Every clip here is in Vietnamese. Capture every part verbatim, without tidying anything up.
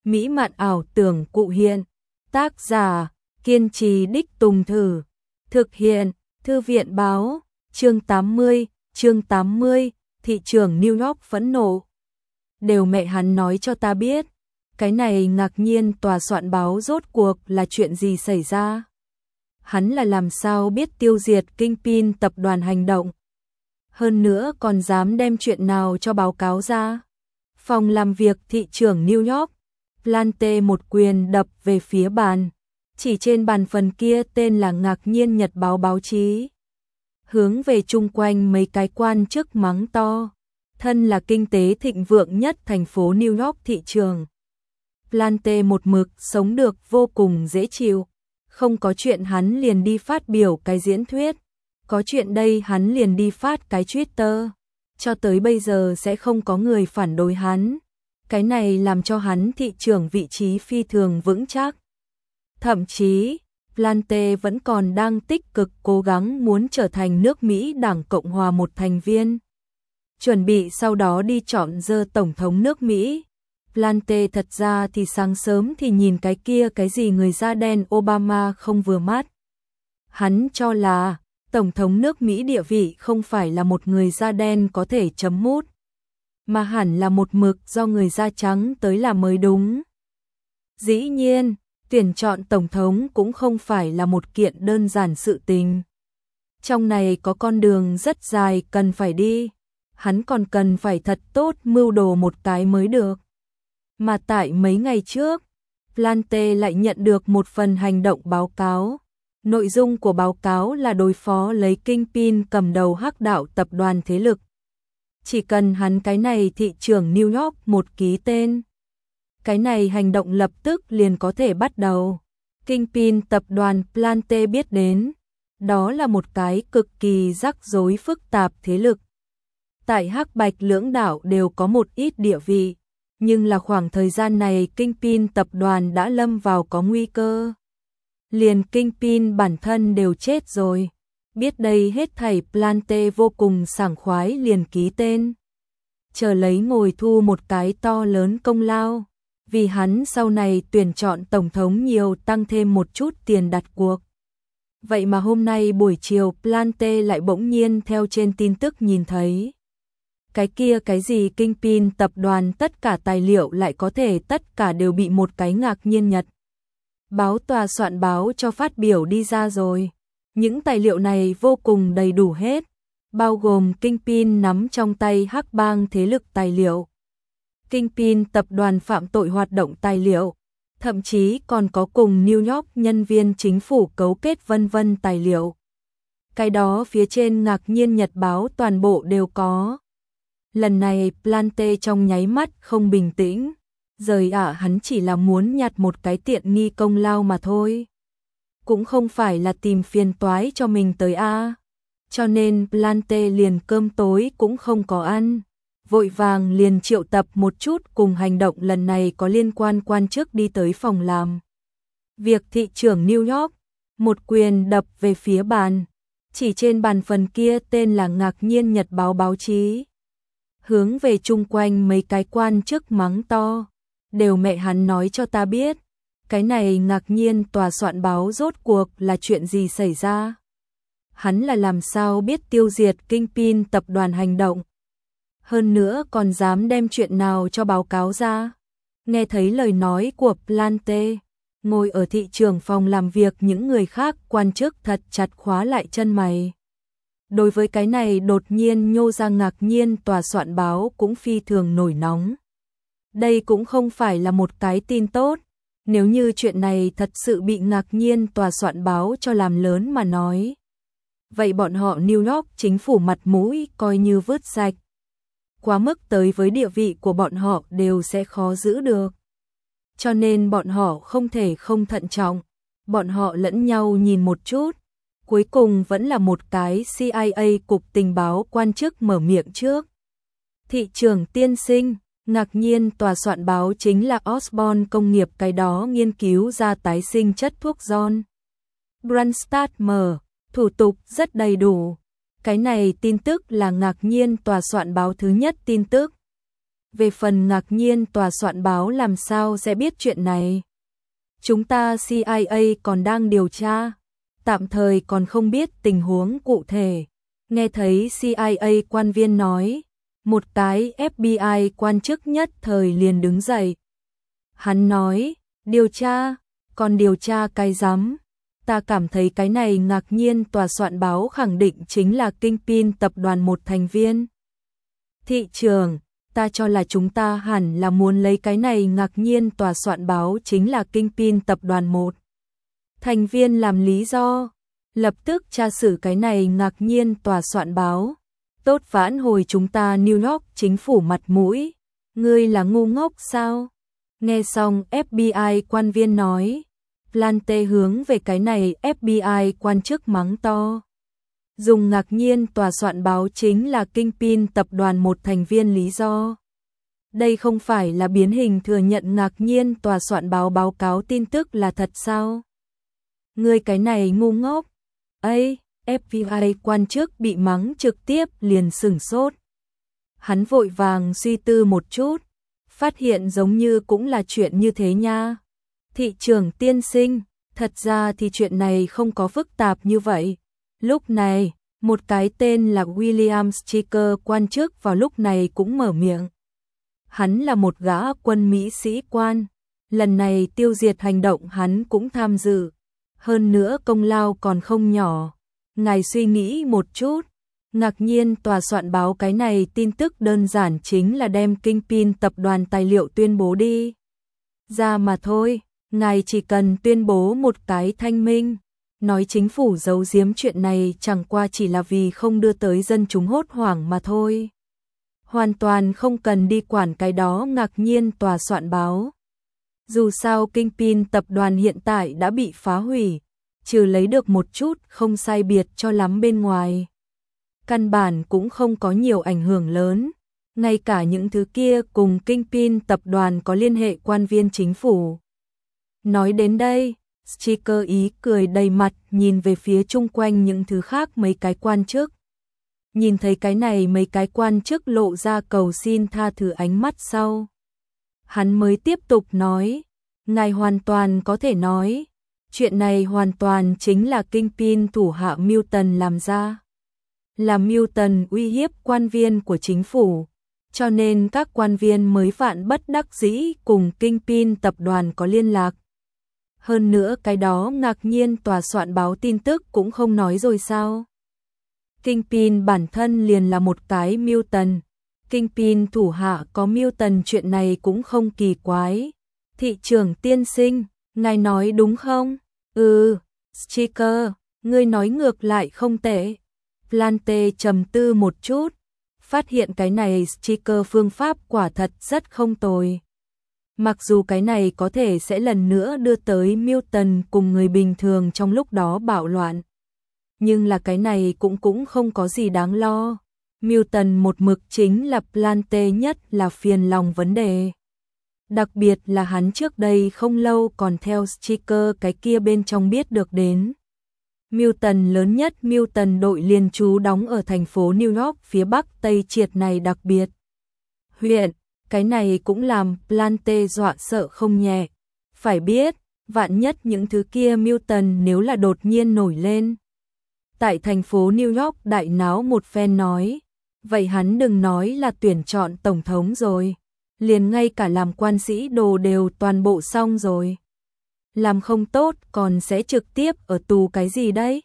mỹ mạn ảo tưởng cụ hiện. Tác giả, kiên trì đích tùng thử. Thực hiện, Thư viện báo. Chương tám mươi, chương tám mươi, thị trường New York phẫn nộ. Đều mẹ hắn nói cho ta biết. Cái này ngạc nhiên tòa soạn báo rốt cuộc là chuyện gì xảy ra? Hắn là làm sao biết tiêu diệt Kingpin tập đoàn hành động? Hơn nữa còn dám đem chuyện nào cho báo cáo ra? Phòng làm việc thị trưởng New York, Plante một quyền đập về phía bàn. Chỉ trên bàn phần kia tên là ngạc nhiên nhật báo báo chí. Hướng về chung quanh mấy cái quan chức mắng to. Thân là kinh tế thịnh vượng nhất thành phố New York thị trường. Plante một mực sống được vô cùng dễ chịu. Không có chuyện hắn liền đi phát biểu cái diễn thuyết. Có chuyện đây hắn liền đi phát cái Twitter. Cho tới bây giờ sẽ không có người phản đối hắn. Cái này làm cho hắn thị trưởng vị trí phi thường vững chắc. Thậm chí, Plante vẫn còn đang tích cực cố gắng muốn trở thành nước Mỹ Đảng Cộng Hòa một thành viên. Chuẩn bị sau đó đi chọn dơ Tổng thống nước Mỹ. Plante thật ra thì sáng sớm thì nhìn cái kia cái gì người da đen Obama không vừa mắt. Hắn cho là Tổng thống nước Mỹ địa vị không phải là một người da đen có thể chấm mút, mà hẳn là một mực do người da trắng tới là mới đúng. Dĩ nhiên, tuyển chọn Tổng thống cũng không phải là một kiện đơn giản sự tình. Trong này có con đường rất dài cần phải đi, hắn còn cần phải thật tốt mưu đồ một cái mới được. Mà tại mấy ngày trước, Plante lại nhận được một phần hành động báo cáo. Nội dung của báo cáo là đối phó lấy Kingpin cầm đầu hắc đạo tập đoàn thế lực. Chỉ cần hắn cái này thị trưởng New York một ký tên. Cái này hành động lập tức liền có thể bắt đầu. Kingpin tập đoàn Plante biết đến. Đó là một cái cực kỳ rắc rối phức tạp thế lực. Tại Hắc Bạch lưỡng đảo đều có một ít địa vị. Nhưng là khoảng thời gian này Kingpin tập đoàn đã lâm vào có nguy cơ. Liền Kingpin bản thân đều chết rồi. Biết đây hết thảy Plante vô cùng sảng khoái liền ký tên. Chờ lấy ngồi thu một cái to lớn công lao. Vì hắn sau này tuyển chọn Tổng thống nhiều tăng thêm một chút tiền đặt cuộc. Vậy mà hôm nay buổi chiều Plante lại bỗng nhiên theo trên tin tức nhìn thấy. Cái kia cái gì Kingpin tập đoàn tất cả tài liệu lại có thể tất cả đều bị một cái ngạc nhiên nhật báo tòa soạn báo cho phát biểu đi ra rồi. Những tài liệu này vô cùng đầy đủ hết, bao gồm Kingpin nắm trong tay hắc bang thế lực tài liệu, Kingpin tập đoàn phạm tội hoạt động tài liệu, thậm chí còn có cùng New York nhân viên chính phủ cấu kết vân vân tài liệu. Cái đó phía trên ngạc nhiên nhật báo toàn bộ đều có. Lần này Plante trong nháy mắt không bình tĩnh. Rời ạ à, hắn chỉ là muốn nhặt một cái tiện nghi công lao mà thôi. Cũng không phải là tìm phiền toái cho mình tới a. À. Cho nên Plante liền cơm tối cũng không có ăn. Vội vàng liền triệu tập một chút cùng hành động lần này có liên quan quan chức đi tới phòng làm việc thị trưởng New York. Một quyền đập về phía bàn. Chỉ trên bàn phần kia tên là ngạc nhiên nhật báo báo chí. Hướng về chung quanh mấy cái quan chức mắng to. Đều mẹ hắn nói cho ta biết. Cái này ngạc nhiên tòa soạn báo rốt cuộc là chuyện gì xảy ra? Hắn là làm sao biết tiêu diệt Kingpin tập đoàn hành động? Hơn nữa còn dám đem chuyện nào cho báo cáo ra? Nghe thấy lời nói của Plante, ngồi ở thị trường phòng làm việc những người khác quan chức thật chặt khóa lại chân mày. Đối với cái này đột nhiên nhô ra ngạc nhiên tòa soạn báo cũng phi thường nổi nóng. Đây cũng không phải là một cái tin tốt. Nếu như chuyện này thật sự bị ngạc nhiên tòa soạn báo cho làm lớn mà nói. Vậy bọn họ New York chính phủ mặt mũi coi như vứt sạch. Quá mức tới với địa vị của bọn họ đều sẽ khó giữ được. Cho nên bọn họ không thể không thận trọng. Bọn họ lẫn nhau nhìn một chút. Cuối cùng vẫn là một cái C I A cục tình báo quan chức mở miệng trước. Thị trưởng tiên sinh, ngạc nhiên tòa soạn báo chính là Osborne công nghiệp cái đó nghiên cứu ra tái sinh chất thuốc John Brunstad mở, thủ tục rất đầy đủ. Cái này tin tức là ngạc nhiên tòa soạn báo thứ nhất tin tức. Về phần ngạc nhiên tòa soạn báo làm sao sẽ biết chuyện này? Chúng ta C I A còn đang điều tra, tạm thời còn không biết tình huống cụ thể. Nghe thấy C I A quan viên nói, một cái F B I quan chức nhất thời liền đứng dậy. Hắn nói, điều tra, còn điều tra cái rắm. Ta cảm thấy cái này ngạc nhiên tòa soạn báo khẳng định chính là Kingpin tập đoàn một thành viên. Thị trường, ta cho là chúng ta hẳn là muốn lấy cái này ngạc nhiên tòa soạn báo chính là Kingpin tập đoàn một thành viên làm lý do, lập tức tra xử cái này ngạc nhiên tòa soạn báo. Tốt vãn hồi chúng ta New York chính phủ mặt mũi. Ngươi là ngu ngốc sao? Nghe xong F B I quan viên nói, Plante hướng về cái này F B I quan chức mắng to. Dùng ngạc nhiên tòa soạn báo chính là Kingpin tập đoàn một thành viên lý do. Đây không phải là biến hình thừa nhận ngạc nhiên tòa soạn báo báo cáo tin tức là thật sao? Ngươi cái này ngu ngốc. Ây, F B I quan chức bị mắng trực tiếp liền sửng sốt. Hắn vội vàng suy tư một chút, phát hiện giống như cũng là chuyện như thế nha. Thị trưởng tiên sinh, thật ra thì chuyện này không có phức tạp như vậy. Lúc này, một cái tên là William Stryker quan chức vào lúc này cũng mở miệng. Hắn là một gã quân Mỹ sĩ quan, lần này tiêu diệt hành động hắn cũng tham dự. Hơn nữa công lao còn không nhỏ. Ngài suy nghĩ một chút, ngạc nhiên tòa soạn báo cái này tin tức đơn giản chính là đem Kingpin tập đoàn tài liệu tuyên bố đi ra mà thôi. Ngài chỉ cần tuyên bố một cái thanh minh, nói chính phủ giấu giếm chuyện này chẳng qua chỉ là vì không đưa tới dân chúng hốt hoảng mà thôi. Hoàn toàn không cần đi quản cái đó ngạc nhiên tòa soạn báo. Dù sao Kingpin tập đoàn hiện tại đã bị phá hủy, trừ lấy được một chút không sai biệt cho lắm bên ngoài. Căn bản cũng không có nhiều ảnh hưởng lớn, ngay cả những thứ kia cùng Kingpin tập đoàn có liên hệ quan viên chính phủ. Nói đến đây, Stryker ý cười đầy mặt nhìn về phía chung quanh những thứ khác mấy cái quan chức. Nhìn thấy cái này mấy cái quan chức lộ ra cầu xin tha thứ ánh mắt sau. Hắn mới tiếp tục nói, ngài hoàn toàn có thể nói, chuyện này hoàn toàn chính là Kingpin thủ hạ Milton làm ra. Là Milton uy hiếp quan viên của chính phủ, cho nên các quan viên mới vạn bất đắc dĩ cùng Kingpin tập đoàn có liên lạc. Hơn nữa cái đó ngạc nhiên tòa soạn báo tin tức cũng không nói rồi sao. Kingpin bản thân liền là một cái Milton. Kingpin thủ hạ có Milton chuyện này cũng không kỳ quái. Thị trưởng tiên sinh, ngài nói đúng không? Ừ, Stryker, ngươi nói ngược lại không tệ. Plante trầm tư một chút, phát hiện cái này Stryker phương pháp quả thật rất không tồi. Mặc dù cái này có thể sẽ lần nữa đưa tới Milton cùng người bình thường trong lúc đó bạo loạn. Nhưng là cái này cũng cũng không có gì đáng lo. Milton một mực chính là Plante nhất là phiền lòng vấn đề. Đặc biệt là hắn trước đây không lâu còn theo Stryker cái kia bên trong biết được đến. Milton lớn nhất Milton đội liên trú đóng ở thành phố New York phía bắc Tây Triệt này đặc biệt. Huyện, cái này cũng làm Plante dọa sợ không nhẹ. Phải biết, vạn nhất những thứ kia Milton nếu là đột nhiên nổi lên. Tại thành phố New York đại náo một phen nói, vậy hắn đừng nói là tuyển chọn tổng thống rồi, liền ngay cả làm quan sĩ đồ đều toàn bộ xong rồi. Làm không tốt còn sẽ trực tiếp ở tù cái gì đấy?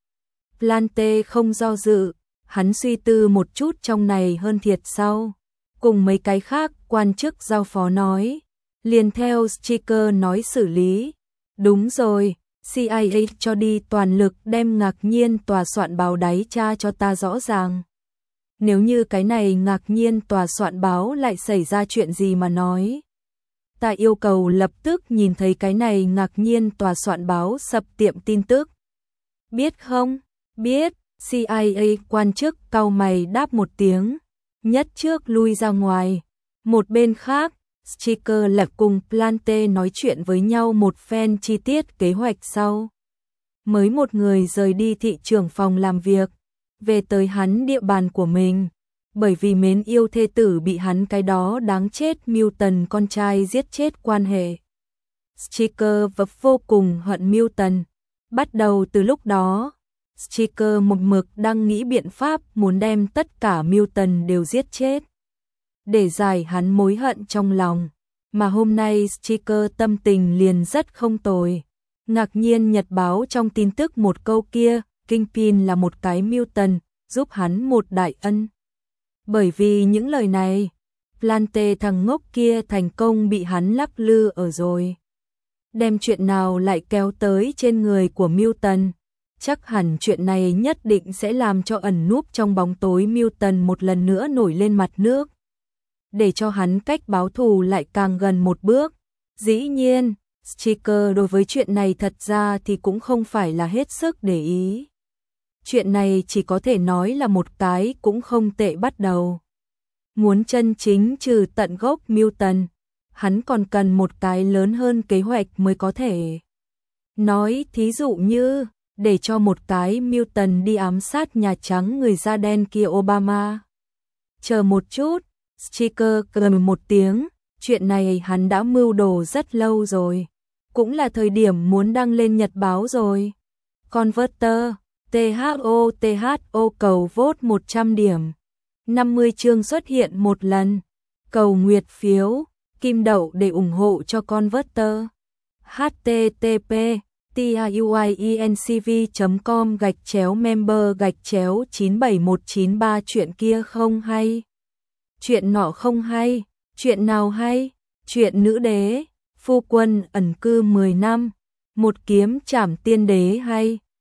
Plante không do dự, hắn suy tư một chút trong này hơn thiệt sau. Cùng mấy cái khác quan chức giao phó nói, liền theo Stryker nói xử lý. Đúng rồi, C I A cho đi toàn lực đem ngạc nhiên tòa soạn báo đáy tra cho ta rõ ràng. Nếu như cái này ngạc nhiên tòa soạn báo lại xảy ra chuyện gì mà nói. Ta yêu cầu lập tức nhìn thấy cái này ngạc nhiên tòa soạn báo sập tiệm tin tức. Biết không? Biết, C I A quan chức cau mày đáp một tiếng, nhất trước lui ra ngoài. Một bên khác, Stryker lập cùng Plante nói chuyện với nhau một phen chi tiết kế hoạch sau. Mới một người rời đi thị trưởng phòng làm việc, về tới hắn địa bàn của mình. bởi vì mến yêu thê tử bị hắn cái đó đáng chết Milton con trai giết chết quan hệ. Striker và vô cùng hận Milton. Bắt đầu từ lúc đó, Striker một mực đang nghĩ biện pháp muốn đem tất cả Milton đều giết chết, để giải hắn mối hận trong lòng. Mà hôm nay Striker tâm tình liền rất không tồi. Ngạc nhiên nhật báo trong tin tức một câu kia, Kingpin là một cái Milton, giúp hắn một đại ân. Bởi vì những lời này, Plante thằng ngốc kia thành công bị hắn lắc lư ở rồi. Đem chuyện nào lại kéo tới trên người của Milton. Chắc hẳn chuyện này nhất định sẽ làm cho ẩn núp trong bóng tối Milton một lần nữa nổi lên mặt nước, để cho hắn cách báo thù lại càng gần một bước. Dĩ nhiên, Striker đối với chuyện này thật ra thì cũng không phải là hết sức để ý. Chuyện này chỉ có thể nói là một cái cũng không tệ bắt đầu. Muốn chân chính trừ tận gốc Milton, hắn còn cần một cái lớn hơn kế hoạch mới có thể. Nói thí dụ như, để cho một cái Milton đi ám sát Nhà Trắng người da đen kia Obama. Chờ một chút, Striker cười một tiếng, chuyện này hắn đã mưu đồ rất lâu rồi. Cũng là thời điểm muốn đăng lên nhật báo rồi. Converter, tê hát o tê hát o cầu vote một trăm điểm. năm mươi chương xuất hiện một lần. Cầu nguyệt phiếu, kim đậu để ủng hộ cho Converter. http tiuiencv chấm com gạch chéo member gạch chéo chín bảy một chín ba chuyện kia không hay. Chuyện nọ không hay, chuyện nào hay? Chuyện nữ đế, phu quân ẩn cư mười năm, một kiếm trảm tiên đế hay.